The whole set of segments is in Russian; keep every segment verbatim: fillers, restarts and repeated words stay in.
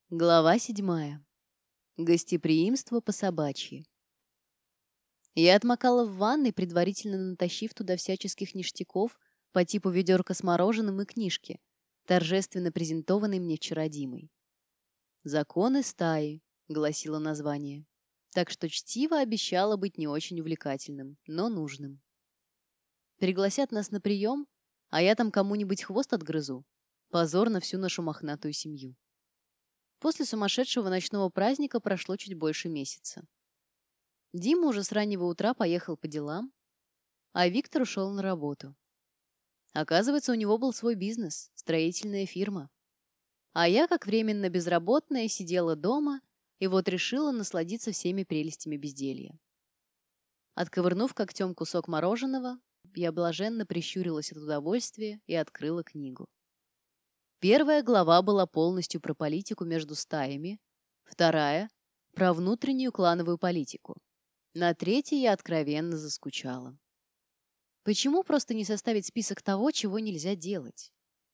Глава седьмая. Гостеприимство по-собачьи. Я отмокала в ванной, предварительно натащив туда всяческих ништяков по типу ведерка с мороженым и книжки, торжественно презентованной мне вчера Димой. «Законы стаи», — гласило название. Так что чтиво обещало быть не очень увлекательным, но нужным. Пригласят нас на прием, а я там кому-нибудь хвост отгрызу. Позор на всю нашу мохнатую семью. После сумасшедшего ночного праздника прошло чуть больше месяца. Дима уже с раннего утра поехал по делам, а Виктор ушел на работу. Оказывается, у него был свой бизнес, строительная фирма. А я, как временно безработная, сидела дома и вот решила насладиться всеми прелестями безделья. Отковырнув когтем кусок мороженого, я блаженно прищурилась от удовольствия и открыла книгу. Первая глава была полностью про политику между стаями, вторая — про внутреннюю клановую политику. На третьей я откровенно заскучала. Почему просто не составить список того, чего нельзя делать?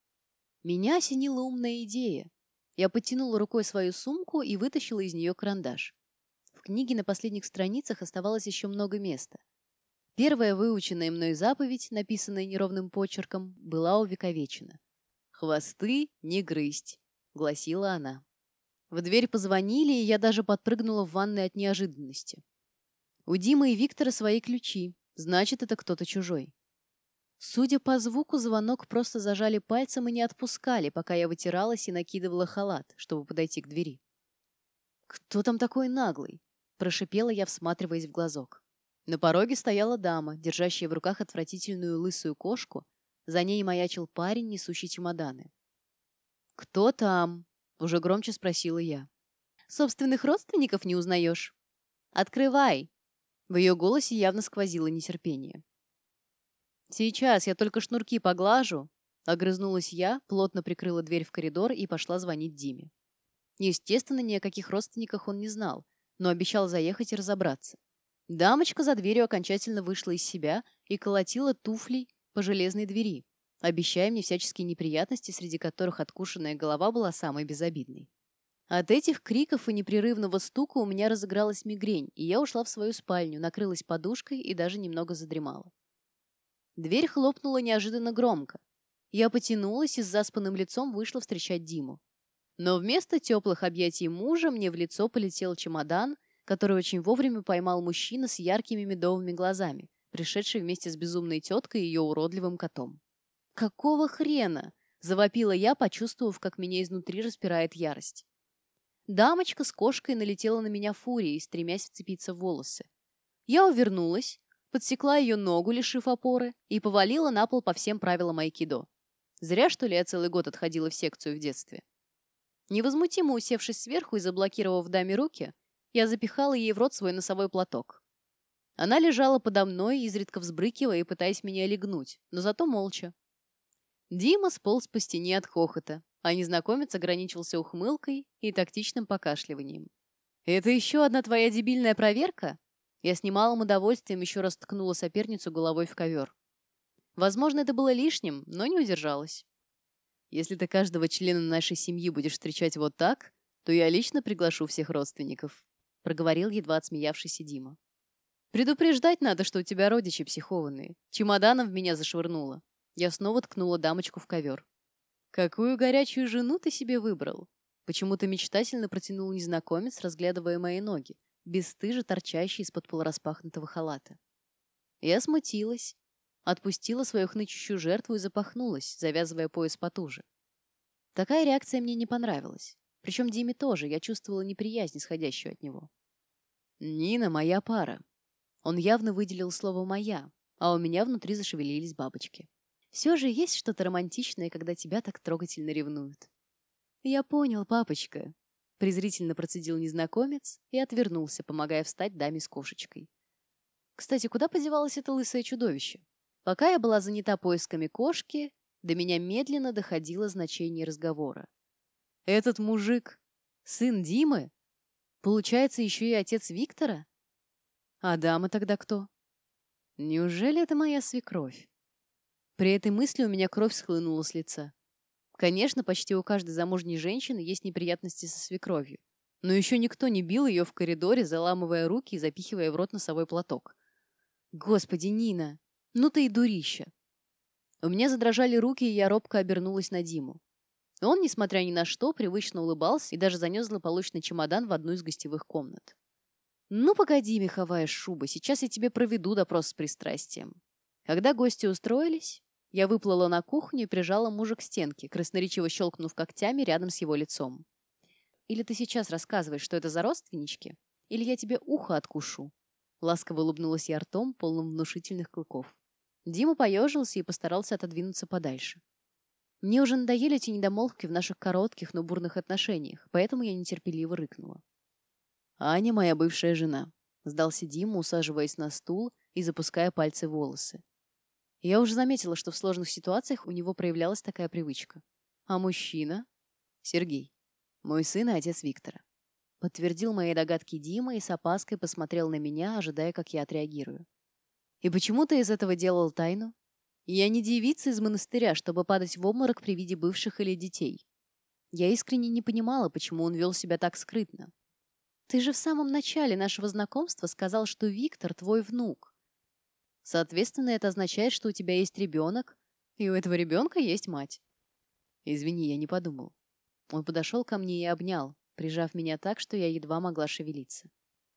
Меня осенила умная идея. Я подтянула рукой свою сумку и вытащила из нее карандаш. В книге на последних страницах оставалось еще много места. Первая выученная мной заповедь, написанная неровным почерком, была увековечена. «Хвосты не грызть», — гласила она. В дверь позвонили, и я даже подпрыгнула в ванной от неожиданности. У Димы и Виктора свои ключи, значит, это кто-то чужой. Судя по звуку, звонок просто зажали пальцем и не отпускали, пока я вытиралась и накидывала халат, чтобы подойти к двери. «Кто там такой наглый?» — прошипела я, всматриваясь в глазок. На пороге стояла дама, держащая в руках отвратительную лысую кошку. За ней маячил парень, несущий чемоданы. «Кто там?» — уже громче спросила я. «Собственных родственников не узнаешь?» «Открывай!» В ее голосе явно сквозило нетерпение. «Сейчас, я только шнурки поглажу», — огрызнулась я, плотно прикрыла дверь в коридор и пошла звонить Диме. Естественно, ни о каких родственниках он не знал, но обещал заехать и разобраться. Дамочка за дверью окончательно вышла из себя и колотила туфлей по железной двери, обещая мне всяческие неприятности, среди которых откушенная голова была самой безобидной. От этих криков и непрерывного стука у меня разыгралась мигрень, и я ушла в свою спальню, накрылась подушкой и даже немного задремала. Дверь хлопнула неожиданно громко. Я потянулась и с заспанным лицом вышла встречать Диму. Но вместо теплых объятий мужа мне в лицо полетел чемодан, который очень вовремя поймал мужчина с яркими медовыми глазами, пришедший вместе с безумной теткой и ее уродливым котом. «Какого хрена?» — завопила я, почувствовав, как меня изнутри распирает ярость. Дамочка с кошкой налетела на меня фурией, стремясь вцепиться в волосы. Я увернулась, подсекла ее ногу, лишив опоры, и повалила на пол по всем правилам айкидо. Зря, что ли, я целый год отходила в секцию в детстве. Невозмутимо усевшись сверху и заблокировав даме руки, я запихала ей в рот свой носовой платок. Она лежала подо мной, изредка взбрыкивая и пытаясь меня легнуть, но зато молча. Дима сполз по стене от хохота, а незнакомец ограничился ухмылкой и тактичным покашливанием. «Это еще одна твоя дебильная проверка?» Я с немалым удовольствием еще раз ткнула соперницу головой в ковер. Возможно, это было лишним, но не удержалась. «Если ты каждого члена нашей семьи будешь встречать вот так, то я лично приглашу всех родственников», — проговорил едва отсмеявшийся Дима. «Предупреждать надо, что у тебя родичи психованные. Чемоданом в меня зашвырнула». Я снова ткнула дамочку в ковер. «Какую горячую жену ты себе выбрал?» Почему-то мечтательно протянул незнакомец, разглядывая мои ноги, бесстыже торчащие из-под полураспахнутого халата. Я смутилась, отпустила свою хнычущую жертву и запахнулась, завязывая пояс потуже. Такая реакция мне не понравилась. Причем Диме тоже, я чувствовала неприязнь, исходящую от него. «Нина моя пара». Он явно выделил слово «моя», а у меня внутри зашевелились бабочки. Все же есть что-то романтичное, когда тебя так трогательно ревнуют. «Я понял, папочка», — презрительно процедил незнакомец и отвернулся, помогая встать даме с кошечкой. Кстати, куда подевалось это лысое чудовище? Пока я была занята поисками кошки, до меня медленно доходило значение разговора. «Этот мужик — сын Димы? Получается, еще и отец Виктора? А дама тогда кто? Неужели это моя свекровь?» При этой мысли у меня кровь схлынула с лица. Конечно, почти у каждой замужней женщины есть неприятности со свекровью. Но еще никто не бил ее в коридоре, заламывая руки и запихивая в рот носовой платок. Господи, Нина, ну ты и дурища. У меня задрожали руки, и я робко обернулась на Диму. Он, несмотря ни на что, привычно улыбался и даже занес злополучный чемодан в одну из гостевых комнат. «Ну, погоди, меховая шуба, сейчас я тебе проведу допрос с пристрастием». Когда гости устроились, я выплыла на кухню и прижала мужа к стенке, красноречиво щелкнув когтями рядом с его лицом. «Или ты сейчас рассказываешь, что это за родственнички, или я тебе ухо откушу». Ласково улыбнулась я ртом, полным внушительных клыков. Дима поежился и постарался отодвинуться подальше. Мне уже надоели эти недомолвки в наших коротких, но бурных отношениях, поэтому я нетерпеливо рыкнула. «Аня моя бывшая жена», — сдался Дима, усаживаясь на стул и запуская пальцы в волосы. Я уже заметила, что в сложных ситуациях у него проявлялась такая привычка. «А мужчина?» «Сергей. Мой сын и отец Виктора». Подтвердил мои догадки Дима и с опаской посмотрел на меня, ожидая, как я отреагирую. «И почему ты из этого делал тайну? Я не девица из монастыря, чтобы падать в обморок при виде бывших или детей. Я искренне не понимала, почему он вел себя так скрытно. Ты же в самом начале нашего знакомства сказал, что Виктор твой внук. Соответственно, это означает, что у тебя есть ребенок, и у этого ребенка есть мать». «Извини, я не подумал». Он подошел ко мне и обнял, прижав меня так, что я едва могла шевелиться.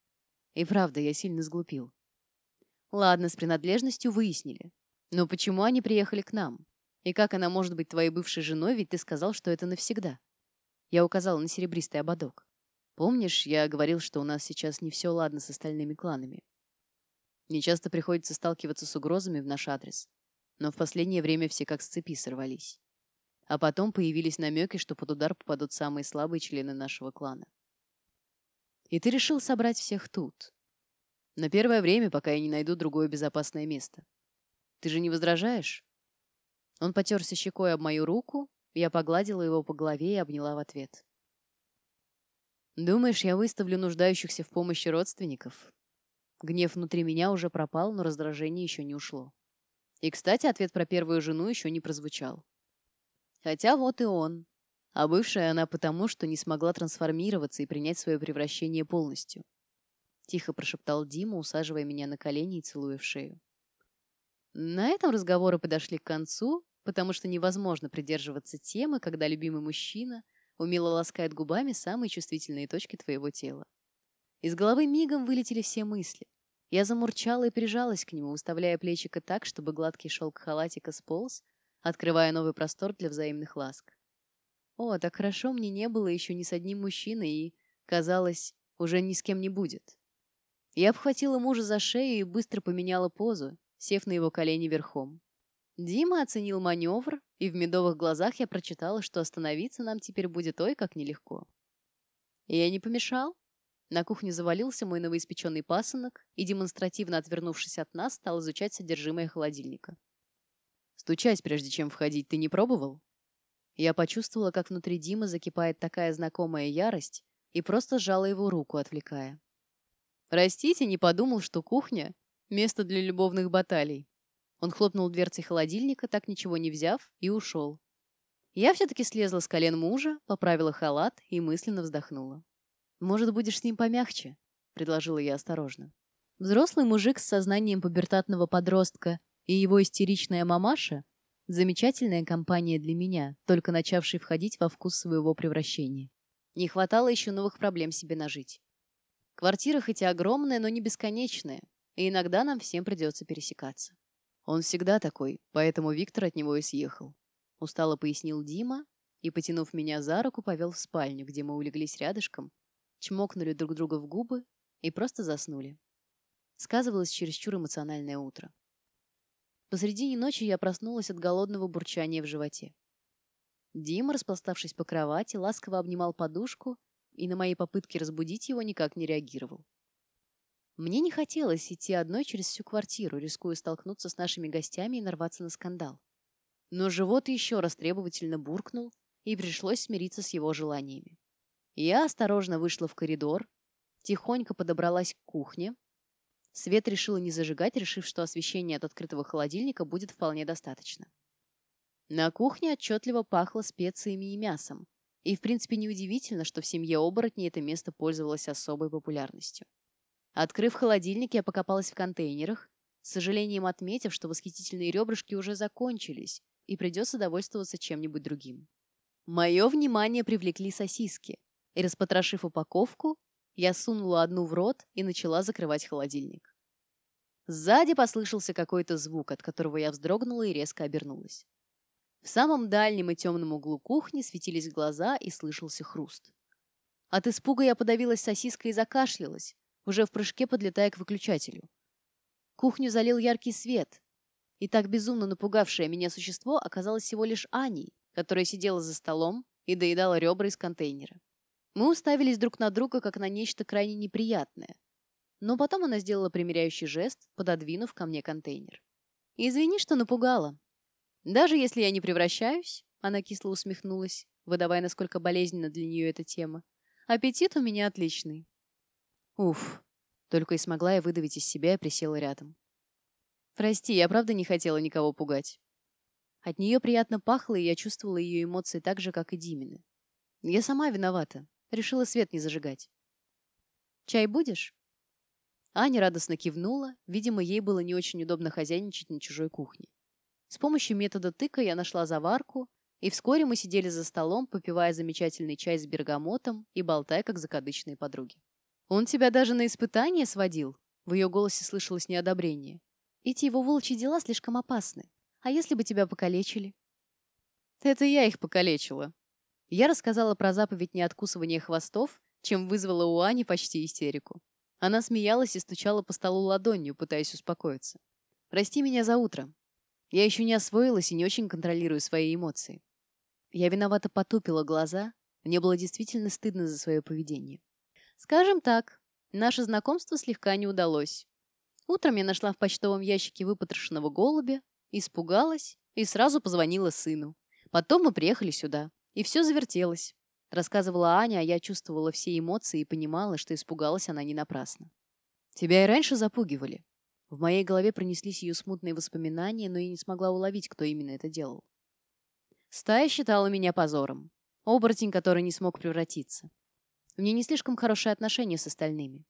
И правда, я сильно сглупил. Ладно, с принадлежностью выяснили. Но почему они приехали к нам? И как она может быть твоей бывшей женой, ведь ты сказал, что это навсегда? Я указала на серебристый ободок. Помнишь, я говорил, что у нас сейчас не все ладно с остальными кланами? Мне часто приходится сталкиваться с угрозами в наш адрес. Но в последнее время все как с цепи сорвались. А потом появились намеки, что под удар попадут самые слабые члены нашего клана. И ты решил собрать всех тут. На первое время, пока я не найду другое безопасное место. Ты же не возражаешь?» Он потерся щекой об мою руку, я погладила его по голове и обняла в ответ. «Думаешь, я выставлю нуждающихся в помощи родственников?» Гнев внутри меня уже пропал, но раздражение еще не ушло. И, кстати, ответ про первую жену еще не прозвучал. Хотя вот и он. А бывшая она потому, что не смогла трансформироваться и принять свое превращение полностью. Тихо прошептал Дима, усаживая меня на колени и целуя в шею. На этом разговоры подошли к концу, потому что невозможно придерживаться темы, когда любимый мужчина умело ласкает губами самые чувствительные точки твоего тела. Из головы мигом вылетели все мысли. Я замурчала и прижалась к нему, выставляя плечико так, чтобы гладкий шелк халатика сполз, открывая новый простор для взаимных ласк. О, так хорошо мне не было еще ни с одним мужчиной и, казалось, уже ни с кем не будет. Я обхватила мужа за шею и быстро поменяла позу, сев на его колени верхом. Дима оценил маневр, и в медовых глазах я прочитала, что остановиться нам теперь будет ой как нелегко. И я не помешал. На кухню завалился мой новоиспеченный пасынок и, демонстративно отвернувшись от нас, стал изучать содержимое холодильника. «Стучать, прежде чем входить, ты не пробовал?» Я почувствовала, как внутри Димы закипает такая знакомая ярость, и просто сжала его руку, отвлекая. «Простите, не подумал, что кухня — место для любовных баталий». Он хлопнул дверцей холодильника, так ничего не взяв, и ушел. Я все-таки слезла с колен мужа, поправила халат и мысленно вздохнула. «Может, будешь с ним помягче?» — предложила я осторожно. Взрослый мужик с сознанием пубертатного подростка и его истеричная мамаша — замечательная компания для меня, только начавшей входить во вкус своего превращения. Не хватало еще новых проблем себе нажить. Квартира хоть и огромная, но не бесконечная, и иногда нам всем придется пересекаться. Он всегда такой, поэтому Виктор от него и съехал. Устало пояснил Дима и, потянув меня за руку, повел в спальню, где мы улеглись рядышком, чмокнули друг друга в губы и просто заснули. Сказывалось чересчур эмоциональное утро. Посредине ночи я проснулась от голодного бурчания в животе. Дима, распластавшись по кровати, ласково обнимал подушку и на мои попытки разбудить его никак не реагировал. Мне не хотелось идти одной через всю квартиру, рискуя столкнуться с нашими гостями и нарваться на скандал. Но живот еще раз требовательно буркнул, и пришлось смириться с его желаниями. Я осторожно вышла в коридор, тихонько подобралась к кухне. Свет решила не зажигать, решив, что освещения от открытого холодильника будет вполне достаточно. На кухне отчетливо пахло специями и мясом. И, в принципе, неудивительно, что в семье оборотней это место пользовалось особой популярностью. Открыв холодильник, я покопалась в контейнерах, с сожалением отметив, что восхитительные ребрышки уже закончились, и придется довольствоваться чем-нибудь другим. Мое внимание привлекли сосиски, и, распотрошив упаковку, я сунула одну в рот и начала закрывать холодильник. Сзади послышался какой-то звук, от которого я вздрогнула и резко обернулась. В самом дальнем и темном углу кухни светились глаза и слышался хруст. От испуга я подавилась сосиской и закашлялась, уже в прыжке подлетая к выключателю. Кухню залил яркий свет, и так безумно напугавшее меня существо оказалось всего лишь Аней, которая сидела за столом и доедала ребра из контейнера. Мы уставились друг на друга, как на нечто крайне неприятное. Но потом она сделала примиряющий жест, пододвинув ко мне контейнер. «Извини, что напугала. Даже если я не превращаюсь», — она кисло усмехнулась, выдавая, насколько болезненна для нее эта тема, «аппетит у меня отличный». Уф, только и смогла я выдавить из себя и присела рядом. «Прости, я правда не хотела никого пугать». От нее приятно пахло, и я чувствовала ее эмоции так же, как и Димины. Я сама виновата. Решила свет не зажигать. «Чай будешь?» Аня радостно кивнула. Видимо, ей было не очень удобно хозяйничать на чужой кухне. С помощью метода тыка я нашла заварку, и вскоре мы сидели за столом, попивая замечательный чай с бергамотом и болтая, как закадычные подруги. «Он тебя даже на испытание сводил?» В ее голосе слышалось неодобрение. «Эти его волчьи дела слишком опасны. А если бы тебя покалечили?» «Это я их покалечила». Я рассказала про заповедь неоткусывания хвостов, чем вызвала у Ани почти истерику. Она смеялась и стучала по столу ладонью, пытаясь успокоиться. «Прости меня за утро. Я еще не освоилась и не очень контролирую свои эмоции». Я виновато потупила глаза. Мне было действительно стыдно за свое поведение. Скажем так, наше знакомство слегка не удалось. Утром я нашла в почтовом ящике выпотрошенного голубя, испугалась и сразу позвонила сыну. Потом мы приехали сюда, и все завертелось. Рассказывала Аня, а я чувствовала все эмоции и понимала, что испугалась она не напрасно. Тебя и раньше запугивали. В моей голове пронеслись ее смутные воспоминания, но я не смогла уловить, кто именно это делал. Стая считала меня позором. Оборотень, который не смог превратиться. У меня не слишком хорошие отношения с остальными.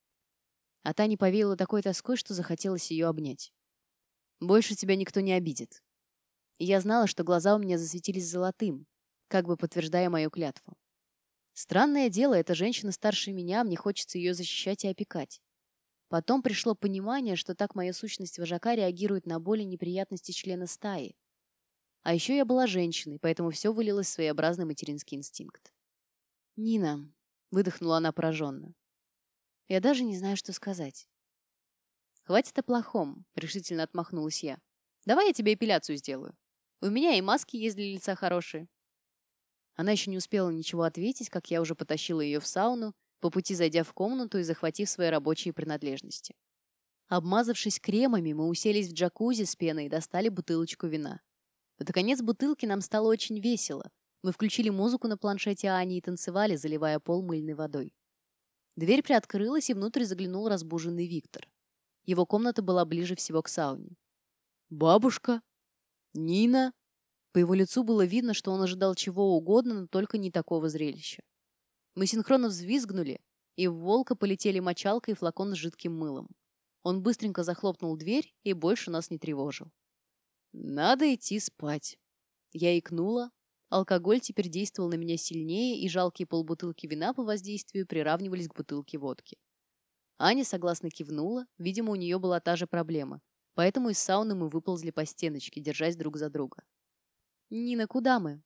А Таня повеяла такой тоской, что захотелось ее обнять. Больше тебя никто не обидит. И я знала, что глаза у меня засветились золотым, как бы подтверждая мою клятву. Странное дело, эта женщина старше меня, мне хочется ее защищать и опекать. Потом пришло понимание, что так моя сущность вожака реагирует на боли и неприятности члена стаи. А еще я была женщиной, поэтому все вылилось в своеобразный материнский инстинкт. «Нина», — выдохнула она пораженно, — «я даже не знаю, что сказать». «Хватит о плохом», — решительно отмахнулась я. «Давай я тебе эпиляцию сделаю. У меня и маски есть для лица хорошие». Она еще не успела ничего ответить, как я уже потащила ее в сауну, по пути зайдя в комнату и захватив свои рабочие принадлежности. Обмазавшись кремами, мы уселись в джакузи с пеной и достали бутылочку вина. Под конец бутылки нам стало очень весело. Мы включили музыку на планшете Ани и танцевали, заливая пол мыльной водой. Дверь приоткрылась, и внутрь заглянул разбуженный Виктор. Его комната была ближе всего к сауне. «Бабушка? Нина?» По его лицу было видно, что он ожидал чего угодно, но только не такого зрелища. Мы синхронно взвизгнули, и в волка полетели мочалка и флакон с жидким мылом. Он быстренько захлопнул дверь и больше нас не тревожил. «Надо идти спать». Я икнула. Алкоголь теперь действовал на меня сильнее, и жалкие полбутылки вина по воздействию приравнивались к бутылке водки. Аня согласно кивнула, видимо, у нее была та же проблема, поэтому из сауны мы выползли по стеночке, держась друг за друга. «Нина, куда мы?»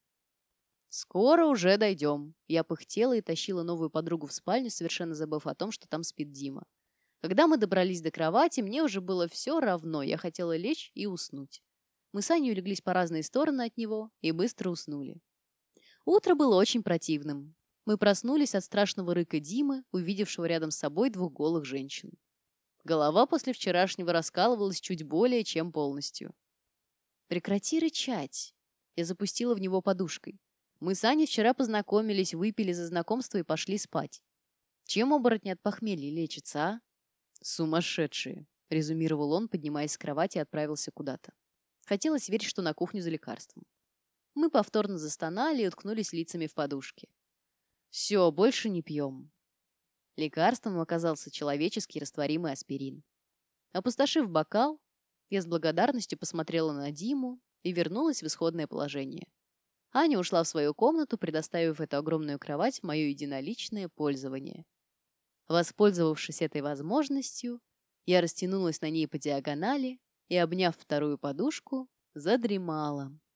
«Скоро уже дойдем». Я пыхтела и тащила новую подругу в спальню, совершенно забыв о том, что там спит Дима. Когда мы добрались до кровати, мне уже было все равно, я хотела лечь и уснуть. Мы с Аней улеглись по разные стороны от него и быстро уснули. Утро было очень противным. Мы проснулись от страшного рыка Димы, увидевшего рядом с собой двух голых женщин. Голова после вчерашнего раскалывалась чуть более чем полностью. «Прекрати рычать!» Я запустила в него подушкой. Мы с Аней вчера познакомились, выпили за знакомство и пошли спать. Чем оборотни от похмелья лечатся, а? Сумасшедшие, резюмировал он, поднимаясь с кровати и отправился куда-то. Хотелось верить, что на кухню за лекарством. Мы повторно застонали и уткнулись лицами в подушки. Все, больше не пьем. Лекарством оказался человеческий растворимый аспирин. Опустошив бокал, я с благодарностью посмотрела на Диму и вернулась в исходное положение. Аня ушла в свою комнату, предоставив эту огромную кровать в мое единоличное пользование. Воспользовавшись этой возможностью, я растянулась на ней по диагонали и, обняв вторую подушку, задремала.